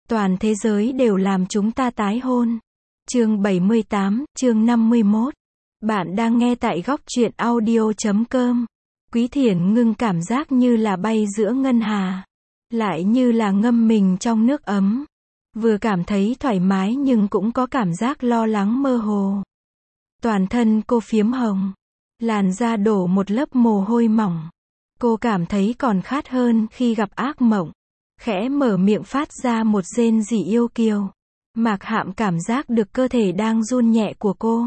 Toàn thế giới đều làm chúng ta tái hôn. Chương 78, chương 51. Bạn đang nghe tại góc truyện audio.com. Quý Thiển Ngưng cảm giác như là bay giữa ngân hà, lại như là ngâm mình trong nước ấm. Vừa cảm thấy thoải mái nhưng cũng có cảm giác lo lắng mơ hồ. Toàn thân cô phiếm hồng, làn da đổ một lớp mồ hôi mỏng. Cô cảm thấy còn khát hơn khi gặp ác mộng. Khẽ mở miệng phát ra một rên rỉ yêu kiều. Mạc Hạm cảm giác được cơ thể đang run nhẹ của cô.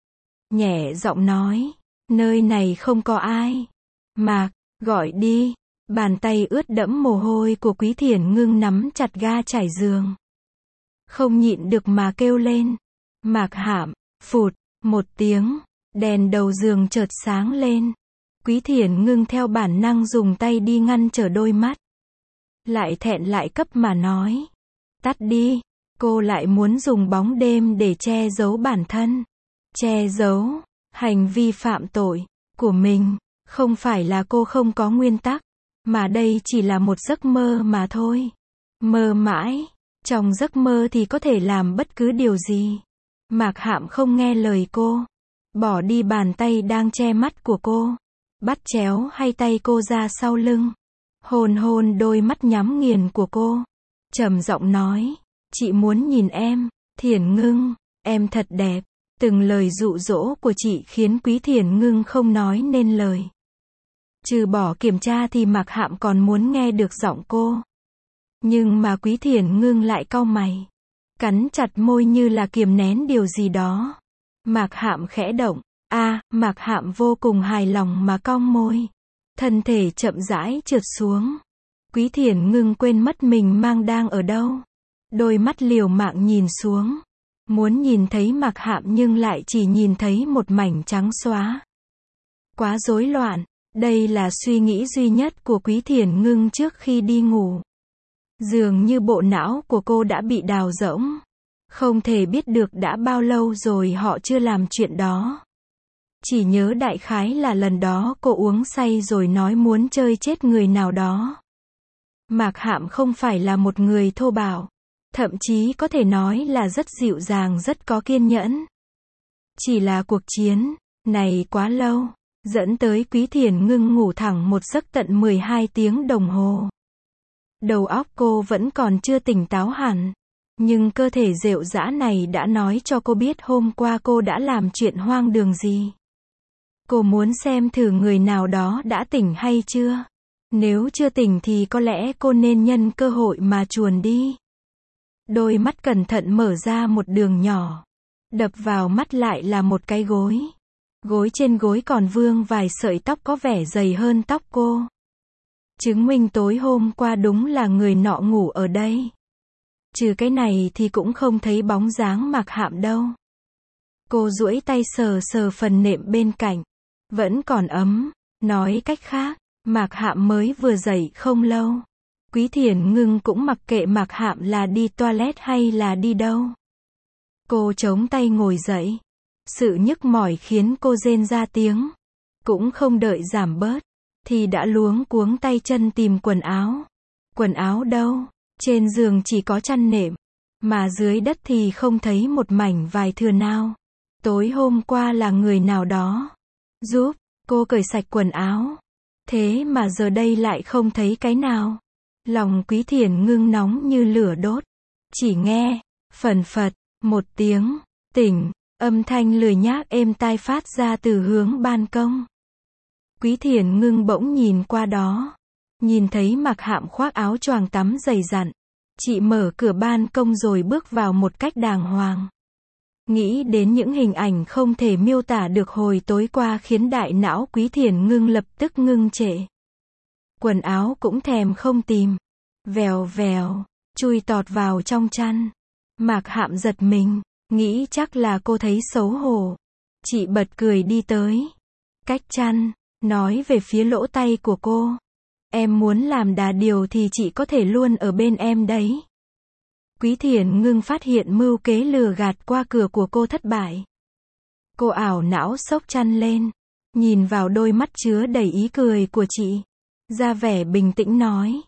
Nhẹ giọng nói, nơi này không có ai. Mạc, gọi đi. Bàn tay ướt đẫm mồ hôi của Quý Thiển Ngưng nắm chặt ga trải giường. Không nhịn được mà kêu lên. Mạc Hạm, phụt, một tiếng, đèn đầu giường chợt sáng lên. Quý Thiển Ngưng theo bản năng dùng tay đi ngăn trở đôi mắt. Lại thẹn lại cấp mà nói. Tắt đi. Cô lại muốn dùng bóng đêm để che giấu bản thân. Che giấu hành vi phạm tội của mình. Không phải là cô không có nguyên tắc, mà đây chỉ là một giấc mơ mà thôi. Mơ mãi, trong giấc mơ thì có thể làm bất cứ điều gì. Mạc Hạm không nghe lời cô, bỏ đi bàn tay đang che mắt của cô, bắt chéo hai tay cô ra sau lưng, hôn hôn đôi mắt nhắm nghiền của cô, trầm giọng nói, chị muốn nhìn em, Thiển Ngưng, em thật đẹp. Từng lời dụ dỗ của chị khiến Quý Thiển Ngưng không nói nên lời. Trừ bỏ kiểm tra thì Mạc Hạm còn muốn nghe được giọng cô. Nhưng mà Quý Thiển Ngưng lại cau mày, cắn chặt môi như là kiềm nén điều gì đó. Mạc Hạm khẽ động. Mạc Hạm vô cùng hài lòng mà cong môi. Thân thể chậm rãi trượt xuống. Quý Thiển Ngưng quên mất mình đang ở đâu. Đôi mắt liều mạng nhìn xuống. Muốn nhìn thấy Mạc Hạm nhưng lại chỉ nhìn thấy một mảnh trắng xóa. Quá rối loạn. Đây là suy nghĩ duy nhất của Quý Thiển Ngưng trước khi đi ngủ. Dường như bộ não của cô đã bị đào rỗng. Không thể biết được đã bao lâu rồi họ chưa làm chuyện đó. Chỉ nhớ đại khái là lần đó cô uống say rồi nói muốn chơi chết người nào đó. Mạc Hạm không phải là một người thô bạo. Thậm chí có thể nói là rất dịu dàng, rất có kiên nhẫn. Chỉ là cuộc chiến này quá lâu, dẫn tới Quý Thiển Ngưng ngủ thẳng một giấc tận 12 tiếng đồng hồ. Đầu óc cô vẫn còn chưa tỉnh táo hẳn, nhưng cơ thể rệu rã này đã nói cho cô biết hôm qua cô đã làm chuyện hoang đường gì. Cô muốn xem thử người nào đó đã tỉnh hay chưa. Nếu chưa tỉnh thì có lẽ cô nên nhân cơ hội mà chuồn đi. Đôi mắt cẩn thận mở ra một đường nhỏ. Đập vào mắt lại là một cái gối. Gối trên gối còn vương vài sợi tóc có vẻ dày hơn tóc cô. Chứng minh tối hôm qua đúng là người nọ ngủ ở đây. Trừ cái này thì cũng không thấy bóng dáng Mạc Hạm đâu. Cô duỗi tay sờ sờ phần nệm bên cạnh. Vẫn còn ấm. Nói cách khác, Mạc Hạm mới vừa dậy không lâu. Quý Thiển Ngưng cũng mặc kệ Mạc Hạm là đi toilet hay là đi đâu. Cô chống tay ngồi dậy. Sự nhức mỏi khiến cô rên ra tiếng. Cũng không đợi giảm bớt, thì đã luống cuống tay chân tìm quần áo. Quần áo đâu? Trên giường chỉ có chăn nệm, mà dưới đất thì không thấy một mảnh vải thừa nào. Tối hôm qua là người nào đó giúp cô cởi sạch quần áo. Thế mà giờ đây lại không thấy cái nào. Lòng Quý Thiển Ngưng nóng như lửa đốt. Chỉ nghe, phần phật, một tiếng, tỉnh, âm thanh lười nhác êm tai phát ra từ hướng ban công. Quý Thiển Ngưng bỗng nhìn qua đó. Nhìn thấy Mạc Hạm khoác áo choàng tắm dày dặn. Chị mở cửa ban công rồi bước vào một cách đàng hoàng. Nghĩ đến những hình ảnh không thể miêu tả được hồi tối qua khiến đại não Quý Thiển Ngưng lập tức ngưng trệ. Quần áo cũng thèm không tìm. Vèo vèo, chui tọt vào trong chăn. Mạc Hạm giật mình, nghĩ chắc là cô thấy xấu hổ. Chị bật cười đi tới. Cách chăn, nói về phía lỗ tay của cô. Em muốn làm đà điều thì chị có thể luôn ở bên em đấy. Quý Thiển Ngưng phát hiện mưu kế lừa gạt qua cửa của cô thất bại. Cô ảo não xốc chăn lên, nhìn vào đôi mắt chứa đầy ý cười của chị, ra vẻ bình tĩnh nói.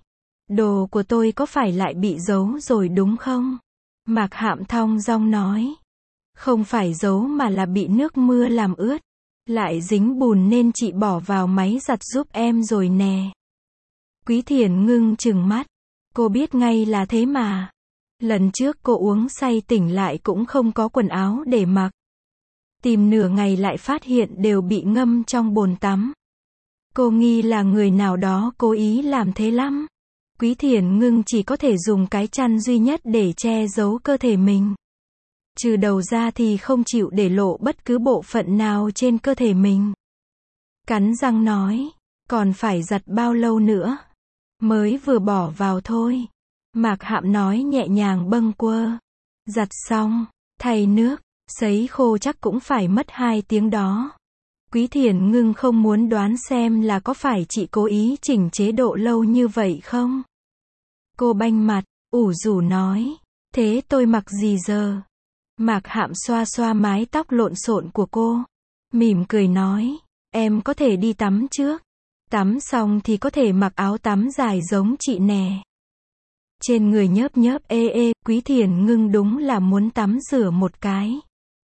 Đồ của tôi có phải lại bị giấu rồi đúng không? Mạc Hạm thong dong nói. Không phải giấu mà là bị nước mưa làm ướt. Lại dính bùn nên chị bỏ vào máy giặt giúp em rồi nè. Quý Thiển ngưng trừng mắt. Cô biết ngay là thế mà. Lần trước cô uống say tỉnh lại cũng không có quần áo để mặc. Tìm nửa ngày lại phát hiện đều bị ngâm trong bồn tắm. Cô nghi là người nào đó cố ý làm thế lắm. Quý Thiển ngưng chỉ có thể dùng cái chăn duy nhất để che giấu cơ thể mình. Trừ đầu ra thì không chịu để lộ bất cứ bộ phận nào trên cơ thể mình. Cắn răng nói, còn phải giặt bao lâu nữa? Mới vừa bỏ vào thôi. Mạc Hạm nói nhẹ nhàng bâng quơ. Giặt xong, thay nước, sấy khô chắc cũng phải mất 2 tiếng đó. Quý Thiển ngưng không muốn đoán xem là có phải chị cố ý chỉnh chế độ lâu như vậy không? Cô banh mặt, ủ rũ nói, thế tôi mặc gì giờ? Mạc Hạm xoa xoa mái tóc lộn xộn của cô. Mỉm cười nói, em có thể đi tắm trước. Tắm xong thì có thể mặc áo tắm dài giống chị nè. Trên người nhớp nhớp Quý Thiển ngưng đúng là muốn tắm rửa một cái.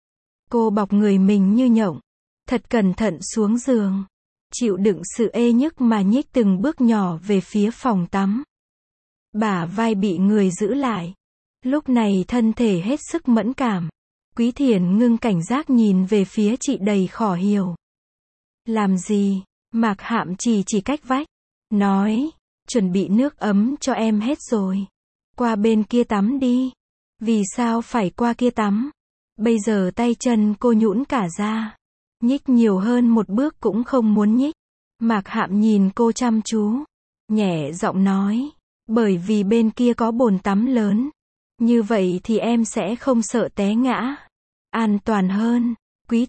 Cô bọc người mình như nhộng. Thật cẩn thận xuống giường. Chịu đựng sự ê nhức mà nhích từng bước nhỏ về phía phòng tắm. Bả vai bị người giữ lại. Lúc này thân thể hết sức mẫn cảm. Quý Thiển ngưng cảnh giác nhìn về phía chị đầy khó hiểu. Làm gì? Mạc Hạm chỉ cách vách. Nói, chuẩn bị nước ấm cho em hết rồi. Qua bên kia tắm đi. Vì sao phải qua kia tắm? Bây giờ tay chân cô nhũn cả ra. Nhích nhiều hơn một bước cũng không muốn nhích. Mạc Hạm nhìn cô chăm chú. Nhẹ giọng nói. Bởi vì bên kia có bồn tắm lớn. Như vậy thì em sẽ không sợ té ngã. An toàn hơn. Quý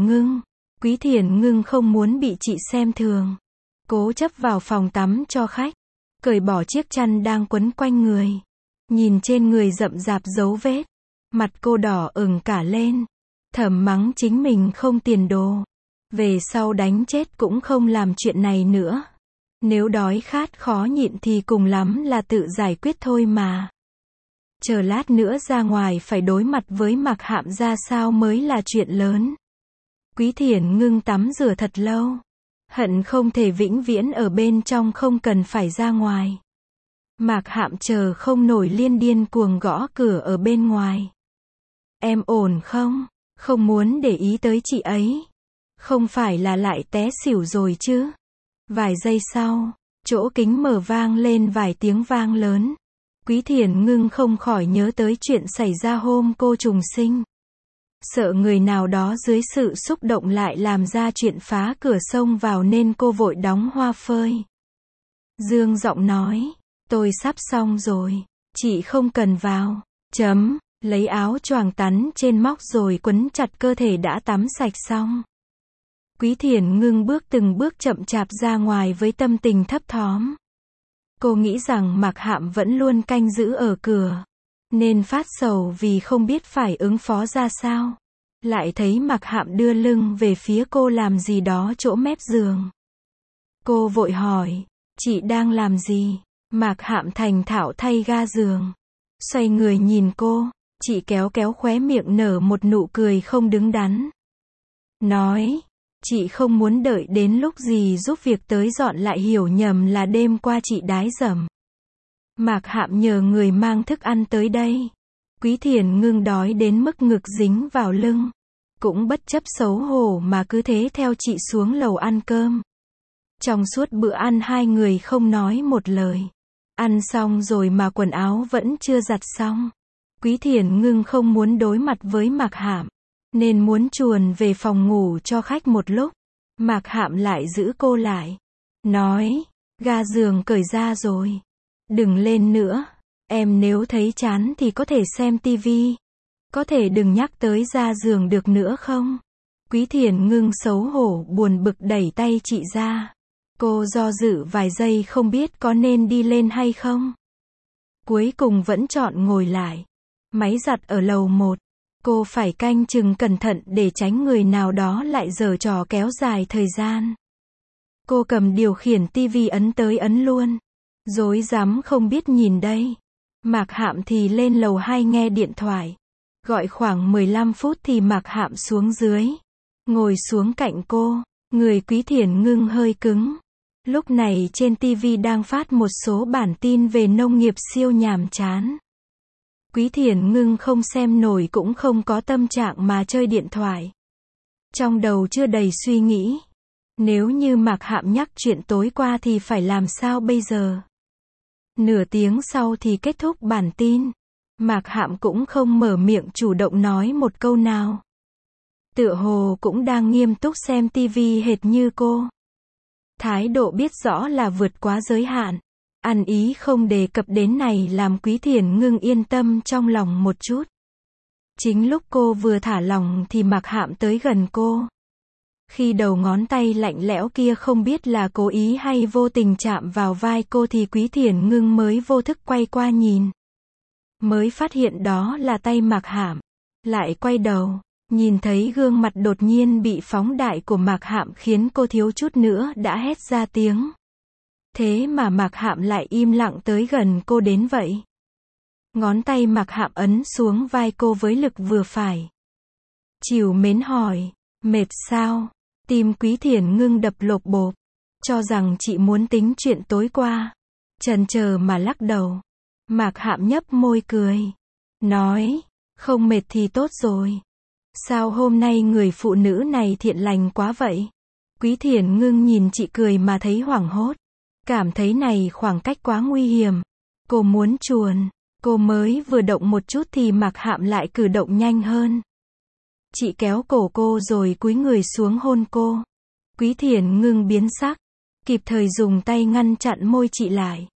Thiển ngưng không muốn bị chị xem thường. Cố chấp vào phòng tắm cho khách. Cởi bỏ chiếc chăn đang quấn quanh người. Nhìn trên người rậm rạp dấu vết. Mặt cô đỏ ửng cả lên. Thầm mắng chính mình không tiền đồ. Về sau đánh chết cũng không làm chuyện này nữa. Nếu đói khát khó nhịn thì cùng lắm là tự giải quyết thôi mà. Chờ lát nữa ra ngoài phải đối mặt với Mạc Hạm ra sao mới là chuyện lớn. Quý Thiển ngưng tắm rửa thật lâu. Hận không thể vĩnh viễn ở bên trong không cần phải ra ngoài. Mạc Hạm chờ không nổi liên điên cuồng gõ cửa ở bên ngoài. Em ổn không? Không muốn để ý tới chị ấy. Không phải là lại té xỉu rồi chứ? Vài giây sau, chỗ kính mở vang lên vài tiếng vang lớn. Quý Thiển ngưng không khỏi nhớ tới chuyện xảy ra hôm cô trùng sinh. Sợ người nào đó dưới sự xúc động lại làm ra chuyện phá cửa xông vào nên cô vội đóng hoa phơi. Dương giọng nói, tôi sắp xong rồi, chị không cần vào. Lấy áo choàng tắn trên móc rồi quấn chặt cơ thể đã tắm sạch xong. Quý Thiển ngưng bước từng bước chậm chạp ra ngoài với tâm tình thấp thỏm. Cô nghĩ rằng Mạc Hạm vẫn luôn canh giữ ở cửa. Nên phát sầu vì không biết phải ứng phó ra sao. Lại thấy Mạc Hạm đưa lưng về phía cô làm gì đó chỗ mép giường. Cô vội hỏi, chị đang làm gì? Mạc Hạm thành thạo thay ga giường. Xoay người nhìn cô, chị kéo khóe miệng nở một nụ cười không đứng đắn. Nói, chị không muốn đợi đến lúc gì giúp việc tới dọn lại hiểu nhầm là đêm qua chị đái dầm. Mạc Hạm nhờ người mang thức ăn tới đây. Quý Thiển ngưng đói đến mức ngực dính vào lưng. Cũng bất chấp xấu hổ mà cứ thế theo chị xuống lầu ăn cơm. Trong suốt bữa ăn hai người không nói một lời. Ăn xong rồi mà quần áo vẫn chưa giặt xong. Quý Thiển ngưng không muốn đối mặt với Mạc Hạm. Nên muốn chuồn về phòng ngủ cho khách một lúc. Mạc Hạm lại giữ cô lại. Nói, ga giường cởi ra rồi. Đừng lên nữa. Em nếu thấy chán thì có thể xem tivi. Có thể đừng nhắc tới ra giường được nữa không? Quý Thiển ngưng xấu hổ buồn bực đẩy tay chị ra. Cô do dự vài giây không biết có nên đi lên hay không. Cuối cùng vẫn chọn ngồi lại. Máy giặt ở lầu 1. Cô phải canh chừng cẩn thận để tránh người nào đó lại giở trò kéo dài thời gian. Cô cầm điều khiển tivi ấn tới ấn luôn. Rối rắm không biết nhìn đây. Mạc Hạm thì lên lầu 2 nghe điện thoại. Gọi khoảng 15 phút thì Mạc Hạm xuống dưới. Ngồi xuống cạnh cô. Người Quý Thiển Ngưng hơi cứng. Lúc này trên TV đang phát một số bản tin về nông nghiệp siêu nhàm chán. Quý Thiển Ngưng không xem nổi cũng không có tâm trạng mà chơi điện thoại. Trong đầu chưa đầy suy nghĩ. Nếu như Mạc Hạm nhắc chuyện tối qua thì phải làm sao bây giờ? Nửa tiếng sau thì kết thúc bản tin. Mạc Hạm cũng không mở miệng chủ động nói một câu nào. Tựa hồ cũng đang nghiêm túc xem TV hệt như cô. Thái độ biết rõ là vượt quá giới hạn. Ăn ý không đề cập đến này làm Quý Thiển Ngưng yên tâm trong lòng một chút. Chính lúc cô vừa thả lòng thì Mạc Hạm tới gần cô. Khi đầu ngón tay lạnh lẽo kia không biết là cố ý hay vô tình chạm vào vai cô thì Quý Thiển Ngưng mới vô thức quay qua nhìn. Mới phát hiện đó là tay Mạc Hạm. Lại quay đầu, nhìn thấy gương mặt đột nhiên bị phóng đại của Mạc Hạm khiến cô thiếu chút nữa đã hét ra tiếng. Thế mà Mạc Hạm lại im lặng tới gần cô đến vậy. Ngón tay Mạc Hạm ấn xuống vai cô với lực vừa phải. Trìu mến hỏi, mệt sao? Tim Quý Thiển Ngưng đập lộp bộp. Cho rằng chị muốn tính chuyện tối qua. Chần chờ mà lắc đầu. Mạc Hạm nhấp môi cười. Nói, không mệt thì tốt rồi. Sao hôm nay người phụ nữ này thiện lành quá vậy? Quý Thiển Ngưng nhìn chị cười mà thấy hoảng hốt. Cảm thấy này khoảng cách quá nguy hiểm. Cô muốn chuồn. Cô mới vừa động một chút thì Mạc Hạm lại cử động nhanh hơn. Chị kéo cổ cô rồi cúi người xuống hôn cô. Quý Thiển Ngưng biến sắc. Kịp thời dùng tay ngăn chặn môi chị lại.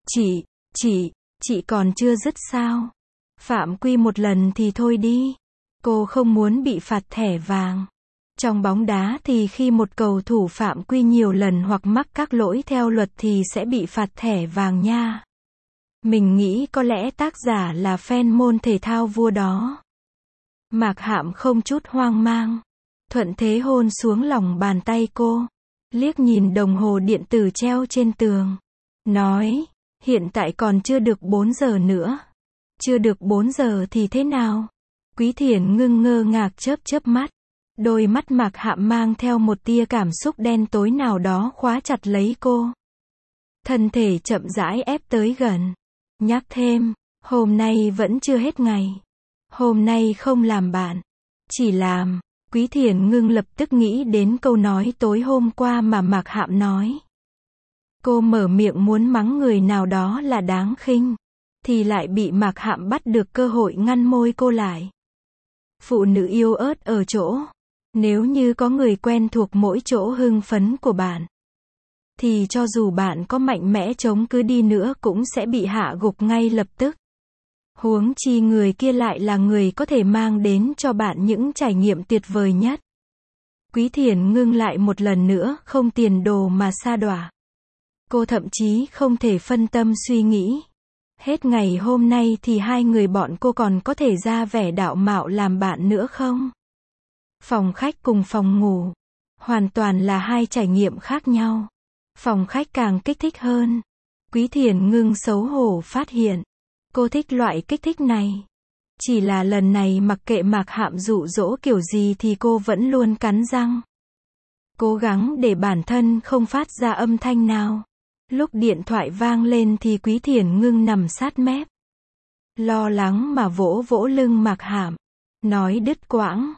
Chị còn chưa dứt sao? Phạm quy một lần thì thôi đi. Cô không muốn bị phạt thẻ vàng. Trong bóng đá thì khi một cầu thủ phạm quy nhiều lần hoặc mắc các lỗi theo luật thì sẽ bị phạt thẻ vàng nha. Mình nghĩ có lẽ tác giả là fan môn thể thao vua đó. Mạc Hạm không chút hoang mang. Thuận thế hôn xuống lòng bàn tay cô. Liếc nhìn đồng hồ điện tử treo trên tường. Nói, hiện tại còn chưa được 4 giờ nữa. Chưa được 4 giờ thì thế nào? Quý Thiển Ngưng ngơ ngác chớp mắt. Đôi mắt Mạc Hạm mang theo một tia cảm xúc đen tối nào đó khóa chặt lấy cô. Thân thể chậm rãi ép tới gần. Nhắc thêm, hôm nay vẫn chưa hết ngày. Hôm nay không làm bạn. Chỉ làm. Quý Thiển Ngưng lập tức nghĩ đến câu nói tối hôm qua mà Mạc Hạm nói. Cô mở miệng muốn mắng người nào đó là đáng khinh. Thì lại bị Mạc Hạm bắt được cơ hội ngăn môi cô lại. Phụ nữ yêu ớt ở chỗ. Nếu như có người quen thuộc mỗi chỗ hưng phấn của bạn. Thì cho dù bạn có mạnh mẽ chống cứ đi nữa cũng sẽ bị hạ gục ngay lập tức. Huống chi người kia lại là người có thể mang đến cho bạn những trải nghiệm tuyệt vời nhất. Quý Thiển Ngưng lại một lần nữa không tiền đồ mà sa đọa. Cô thậm chí không thể phân tâm suy nghĩ. Hết ngày hôm nay thì hai người bọn cô còn có thể ra vẻ đạo mạo làm bạn nữa không? Phòng khách cùng phòng ngủ. Hoàn toàn là hai trải nghiệm khác nhau. Phòng khách càng kích thích hơn. Quý Thiển Ngưng xấu hổ phát hiện. Cô thích loại kích thích này. Chỉ là lần này mặc kệ Mạc Hạm dụ dỗ kiểu gì thì cô vẫn luôn cắn răng. Cố gắng để bản thân không phát ra âm thanh nào. Lúc điện thoại vang lên thì Quý Thiển Ngưng nằm sát mép. Lo lắng mà vỗ vỗ lưng Mạc Hạm. Nói đứt quãng.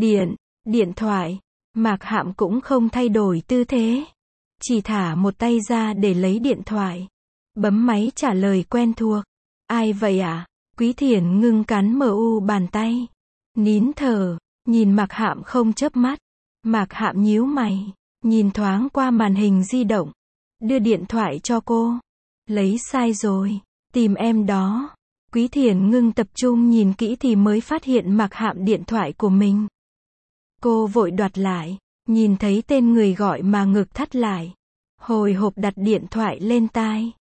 Điện thoại. Mạc Hạm cũng không thay đổi tư thế. Chỉ thả một tay ra để lấy điện thoại. Bấm máy trả lời quen thuộc. Ai vậy ạ? Quý Thiển Ngưng cắn bàn tay. Nín thở. Nhìn Mạc Hạm không chớp mắt. Mạc Hạm nhíu mày. Nhìn thoáng qua màn hình di động. Đưa điện thoại cho cô. Lấy sai rồi. Tìm em đó. Quý Thiển Ngưng tập trung nhìn kỹ thì mới phát hiện Mạc Hạm điện thoại của mình. Cô vội đoạt lại. Nhìn thấy tên người gọi mà ngực thắt lại. Hồi hộp đặt điện thoại lên tai.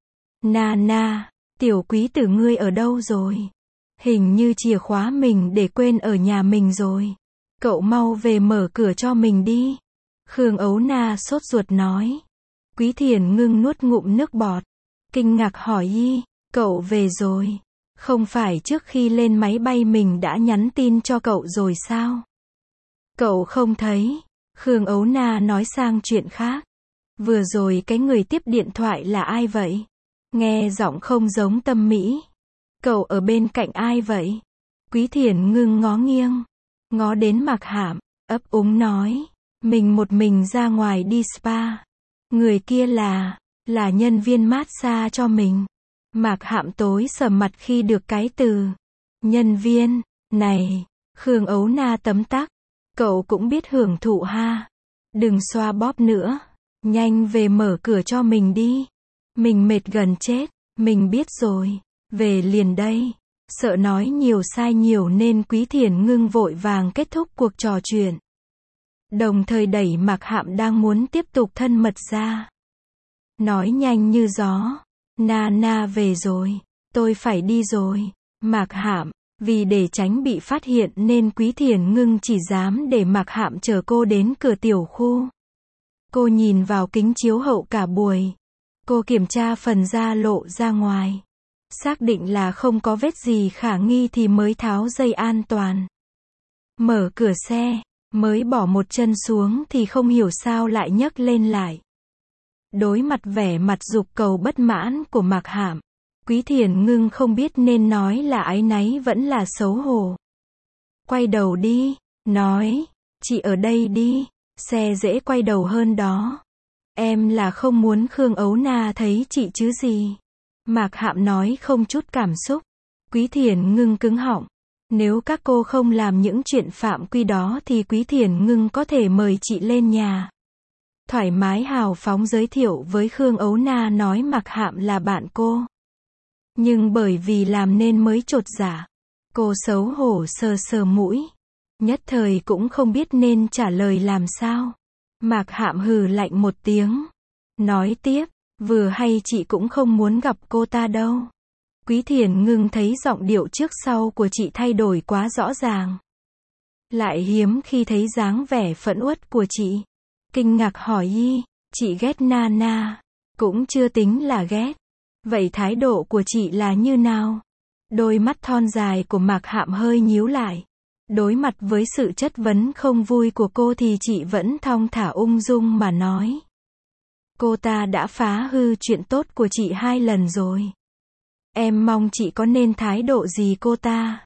Na, tiểu quý tử ngươi ở đâu rồi? Hình như chìa khóa mình để quên ở nhà mình rồi. Cậu mau về mở cửa cho mình đi. Khương Ấu Na sốt ruột nói. Quý Thiển Ngưng nuốt ngụm nước bọt. kinh ngạc hỏi y, cậu về rồi. Không phải trước khi lên máy bay mình đã nhắn tin cho cậu rồi sao? Cậu không thấy. Khương Ấu Na nói sang chuyện khác. Vừa rồi cái người tiếp điện thoại là ai vậy? Nghe giọng không giống Tâm Mỹ. Cậu ở bên cạnh ai vậy? Quý Thiển Ngưng ngó nghiêng, ngó đến Mạc Hạm, ấp úng nói, mình một mình ra ngoài đi spa. Người kia là nhân viên massage cho mình. Mạc Hạm tối sầm mặt khi được cái từ nhân viên này. Khương Ấu Na tấm tắc, cậu cũng biết hưởng thụ ha. Đừng xoa bóp nữa, nhanh về mở cửa cho mình đi. Mình mệt gần chết. Mình biết rồi, về liền đây. Sợ nói nhiều sai nhiều nên Quý Thiển Ngưng vội vàng kết thúc cuộc trò chuyện. Đồng thời đẩy Mạc Hạm đang muốn tiếp tục thân mật ra. Nói nhanh như gió, Na về rồi, tôi phải đi rồi. Mạc Hạm, vì để tránh bị phát hiện nên Quý Thiển Ngưng chỉ dám để Mạc Hạm chở cô đến cửa tiểu khu. Cô nhìn vào kính chiếu hậu cả buổi. Cô kiểm tra phần da lộ ra ngoài. Xác định là không có vết gì khả nghi thì mới tháo dây an toàn. Mở cửa xe, mới bỏ một chân xuống thì không hiểu sao lại nhấc lên lại. Đối mặt vẻ mặt giục cầu bất mãn của Mạc Hạm, Quý Thiển Ngưng không biết nên nói là áy náy vẫn là xấu hổ. Quay đầu đi, nói, chị ở đây đi, xe dễ quay đầu hơn đó. Em là không muốn Khương Ấu Na thấy chị chứ gì. Mạc Hạm nói không chút cảm xúc. Quý Thiển Ngưng cứng họng. Nếu các cô không làm những chuyện phạm quy đó thì Quý Thiển Ngưng có thể mời chị lên nhà. Thoải mái hào phóng giới thiệu với Khương Ấu Na nói Mạc Hạm là bạn cô. Nhưng bởi vì làm nên mới chột dạ. Cô xấu hổ sờ sờ mũi. Nhất thời cũng không biết nên trả lời làm sao. Mạc Hạm hừ lạnh một tiếng. Nói tiếp, vừa hay chị cũng không muốn gặp cô ta đâu. Quý Thiển Ngưng thấy giọng điệu trước sau của chị thay đổi quá rõ ràng. Lại hiếm khi thấy dáng vẻ phẫn uất của chị. Kinh ngạc hỏi y, chị ghét Na. Cũng chưa tính là ghét. Vậy thái độ của chị là như nào? Đôi mắt thon dài của Mạc Hạm hơi nhíu lại. Đối mặt với sự chất vấn không vui của cô thì chị vẫn thong thả ung dung mà nói. Cô ta đã phá hư chuyện tốt của chị 2 lần rồi. Em mong chị có nên thái độ gì cô ta.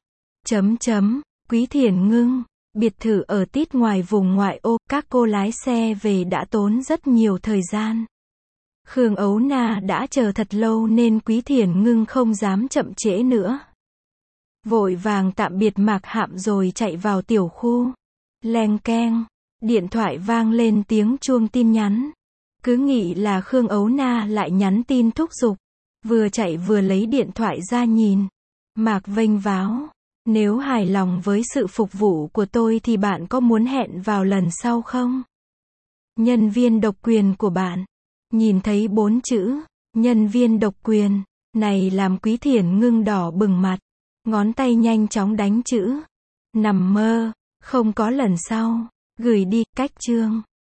Quý Thiển Ngưng, biệt thự ở tít ngoài vùng ngoại ô, các cô lái xe về đã tốn rất nhiều thời gian. Khương Ấu Na đã chờ thật lâu nên Quý Thiển Ngưng không dám chậm trễ nữa. Vội vàng tạm biệt Mạc Hạm rồi chạy vào tiểu khu. Leng keng, điện thoại vang lên tiếng chuông tin nhắn. Cứ nghĩ là Khương Ấu Na lại nhắn tin thúc giục. Vừa chạy vừa lấy điện thoại ra nhìn. Mạc vênh váo. Nếu hài lòng với sự phục vụ của tôi thì bạn có muốn hẹn vào lần sau không? Nhân viên độc quyền của bạn. Nhìn thấy 4 chữ, nhân viên độc quyền, này làm Quý Thiển Ngưng đỏ bừng mặt. Ngón tay nhanh chóng đánh chữ. Nằm mơ, không có lần sau. Gửi đi, cách chương.